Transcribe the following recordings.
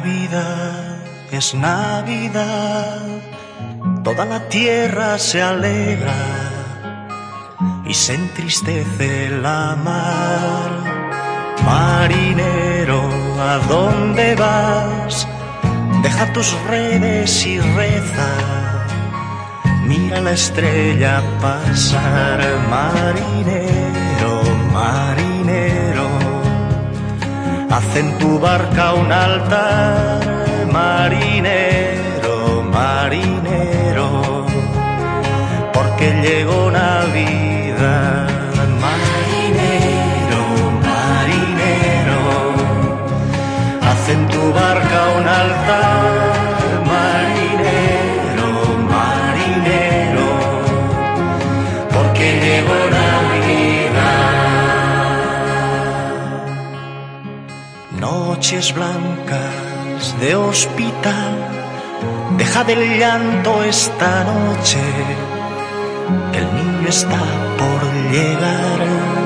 Navidad, es Navidad, toda la tierra se alegra y se entristece la mar. Marinero, ¿a dónde vas? Deja tus redes y reza, mira la estrella pasar. Marinero, marinero, haz en tu barca un altar. Marinero, marinero, porque llegó Navidad. Marinero, marinero, haz en tu barca un altar. Marinero, marinero, porque llegó Navidad. Noches blancas de hospital, deja del llanto esta noche, que el niño está por llegar.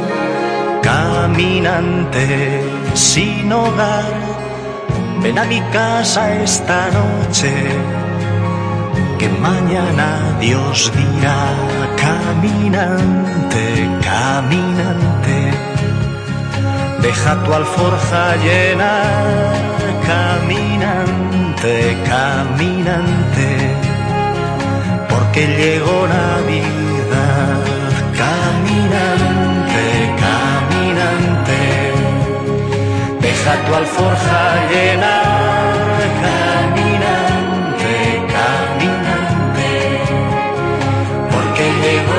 Caminante sin hogar, ven a mi casa esta noche, que mañana Dios dirá. Caminante, caminante, deja tu alforja llenar. Caminante, caminante, porque llegó Navidad. Caminante, caminante, deja tu alforja llenar. Caminante, caminante, porque llegó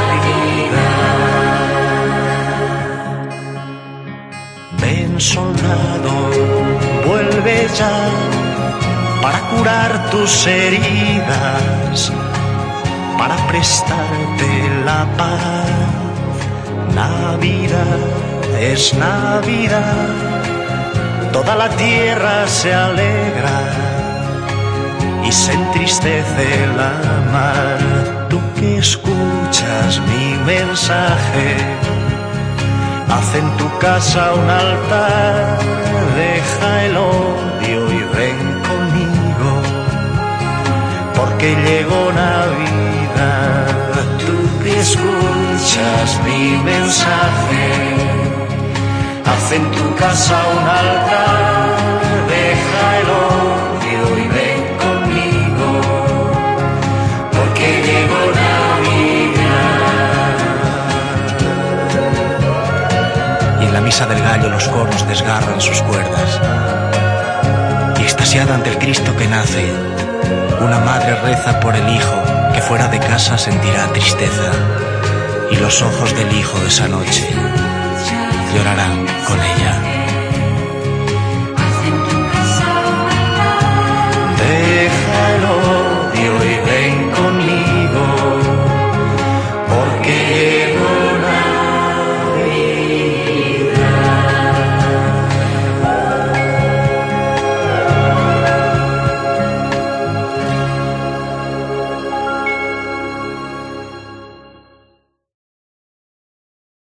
Navidad. Ven, soldado, vuelve ya para curar tus heridas, para prestarte la paz. Navidad, es Navidad, toda la tierra se alegra y se entristece la mar. Tú que escuchas mi mensaje, haz en tu casa un altar. Deja el odio y ven conmigo, porque llegó Navidad. Tú que escuchas mi mensaje, haz en tu casa un altar. Deja el odio y ven conmigo, porque llegó Navidad. Y en la misa del gallo los cornos desgarran sus cuerdas, y extasiada ante el Cristo que nace, una madre reza por el hijo que fuera de casa sentirá tristeza, y los ojos del hijo de esa noche llorarán con ella.